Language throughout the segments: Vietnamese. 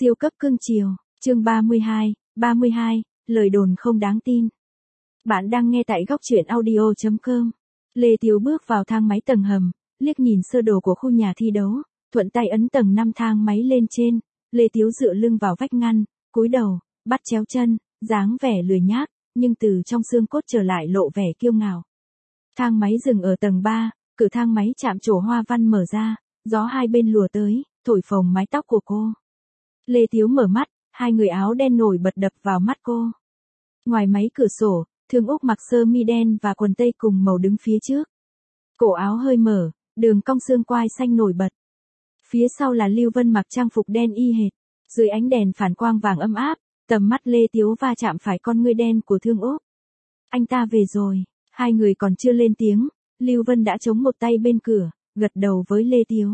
Siêu cấp cưng chiều, chương 32, lời đồn không đáng tin. Bạn đang nghe tại góc truyện audio.com. Lê Tiếu bước vào thang máy tầng hầm, liếc nhìn sơ đồ của khu nhà thi đấu, thuận tay ấn tầng 5 thang máy lên trên. Lê Tiếu dựa lưng vào vách ngăn, cúi đầu, bắt chéo chân, dáng vẻ lười nhác, nhưng từ trong xương cốt trở lại lộ vẻ kiêu ngạo. Thang máy dừng ở tầng 3, cửa thang máy chạm trổ hoa văn mở ra, gió hai bên lùa tới, thổi phồng mái tóc của cô. Lê Tiếu mở mắt, hai người áo đen nổi bật đập vào mắt cô. Ngoài máy cửa sổ, Thương Úc mặc sơ mi đen và quần tây cùng màu đứng phía trước. Cổ áo hơi mở, đường cong xương quai xanh nổi bật. Phía sau là Lưu Vân mặc trang phục đen y hệt. Dưới ánh đèn phản quang vàng ấm áp, tầm mắt Lê Tiếu va chạm phải con ngươi đen của Thương Úc. Anh ta về rồi. Hai người còn chưa lên tiếng, Lưu Vân đã chống một tay bên cửa, gật đầu với Lê Tiếu.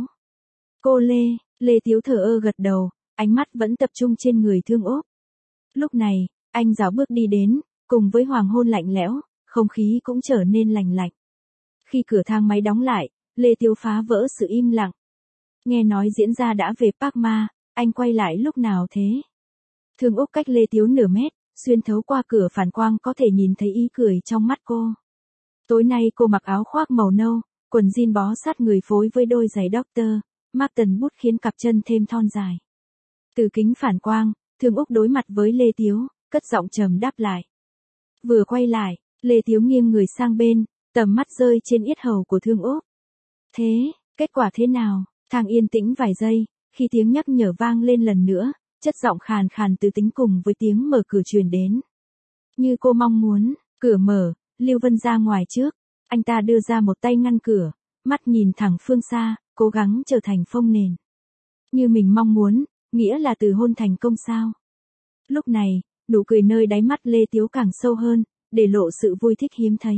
Cô Lê Tiếu thờ ơ gật đầu, ánh mắt vẫn tập trung trên người Thương Úc. Lúc này, anh rảo bước đi đến, cùng với hoàng hôn lạnh lẽo, không khí cũng trở nên lành lạnh. Khi cửa thang máy đóng lại, Lê Tiếu phá vỡ sự im lặng. Nghe nói diễn gia đã về Park Ma, anh quay lại lúc nào thế? Thương Úc cách Lê Tiếu nửa mét, xuyên thấu qua cửa phản quang có thể nhìn thấy ý cười trong mắt cô. Tối nay cô mặc áo khoác màu nâu, quần jean bó sát người phối với đôi giày Dr. Martens bút khiến cặp chân thêm thon dài. Từ kính phản quang, Thương Úc đối mặt với Lê Tiếu, cất giọng trầm đáp lại. Vừa quay lại, Lê Tiếu nghiêng người sang bên, tầm mắt rơi trên yết hầu của Thương Úc. Thế, kết quả thế nào? Thang yên tĩnh vài giây, khi tiếng nhắc nhở vang lên lần nữa, chất giọng khàn khàn từ tính cùng với tiếng mở cửa truyền đến. Như cô mong muốn, cửa mở, Lưu Vân ra ngoài trước, anh ta đưa ra một tay ngăn cửa, mắt nhìn thẳng phương xa, cố gắng trở thành phông nền. Như mình mong muốn, nghĩa là từ hôn thành công sao? Lúc này, nụ cười nơi đáy mắt Lê Tiếu càng sâu hơn, để lộ sự vui thích hiếm thấy.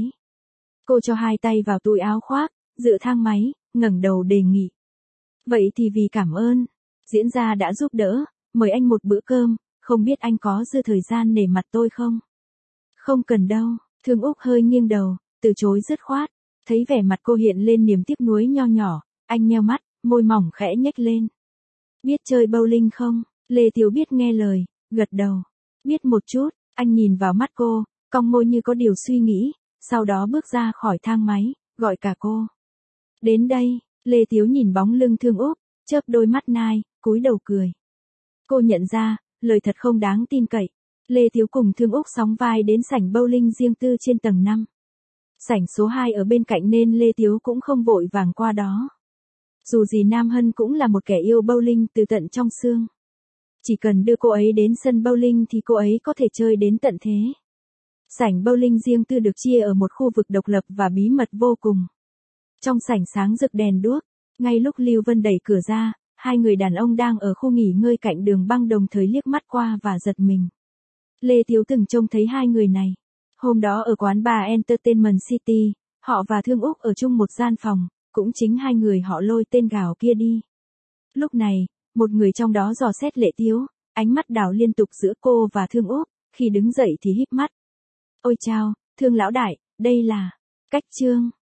Cô cho hai tay vào túi áo khoác, dựa thang máy, ngẩng đầu đề nghị. Vậy thì vì cảm ơn, diễn gia đã giúp đỡ, mời anh một bữa cơm, không biết anh có dư thời gian nể mặt tôi không? Không cần đâu, Thương Úc hơi nghiêng đầu, từ chối dứt khoát. Thấy vẻ mặt cô hiện lên niềm tiếc nuối nho nhỏ, anh nheo mắt, môi mỏng khẽ nhếch lên. Biết chơi bowling không? Lê Tiếu biết nghe lời, gật đầu. Biết một chút, anh nhìn vào mắt cô, cong môi như có điều suy nghĩ, sau đó bước ra khỏi thang máy, gọi cả cô. Đến đây, Lê Tiếu nhìn bóng lưng Thương Úc, chớp đôi mắt nai, cúi đầu cười. Cô nhận ra, lời thật không đáng tin cậy. Lê Tiếu cùng Thương Úc sóng vai đến sảnh bowling riêng tư trên tầng 5. Sảnh số 2 ở bên cạnh nên Lê Tiếu cũng không vội vàng qua đó. Dù gì Nam Hân cũng là một kẻ yêu bowling từ tận trong xương. Chỉ cần đưa cô ấy đến sân bowling thì cô ấy có thể chơi đến tận thế. Sảnh bowling riêng tư được chia ở một khu vực độc lập và bí mật vô cùng. Trong sảnh sáng rực đèn đuốc, ngay lúc Lưu Vân đẩy cửa ra, hai người đàn ông đang ở khu nghỉ ngơi cạnh đường băng đồng thời liếc mắt qua và giật mình. Lê Tiếu từng trông thấy hai người này. Hôm đó ở quán bar Entertainment City, họ và Thương Úc ở chung một gian phòng, cũng chính hai người họ lôi tên gào kia đi. Lúc này, một người trong đó dò xét Lê Tiếu, ánh mắt đảo liên tục giữa cô và Thương Úc, khi đứng dậy thì híp mắt. Ôi chao, Thương lão đại, đây là Cách Trương.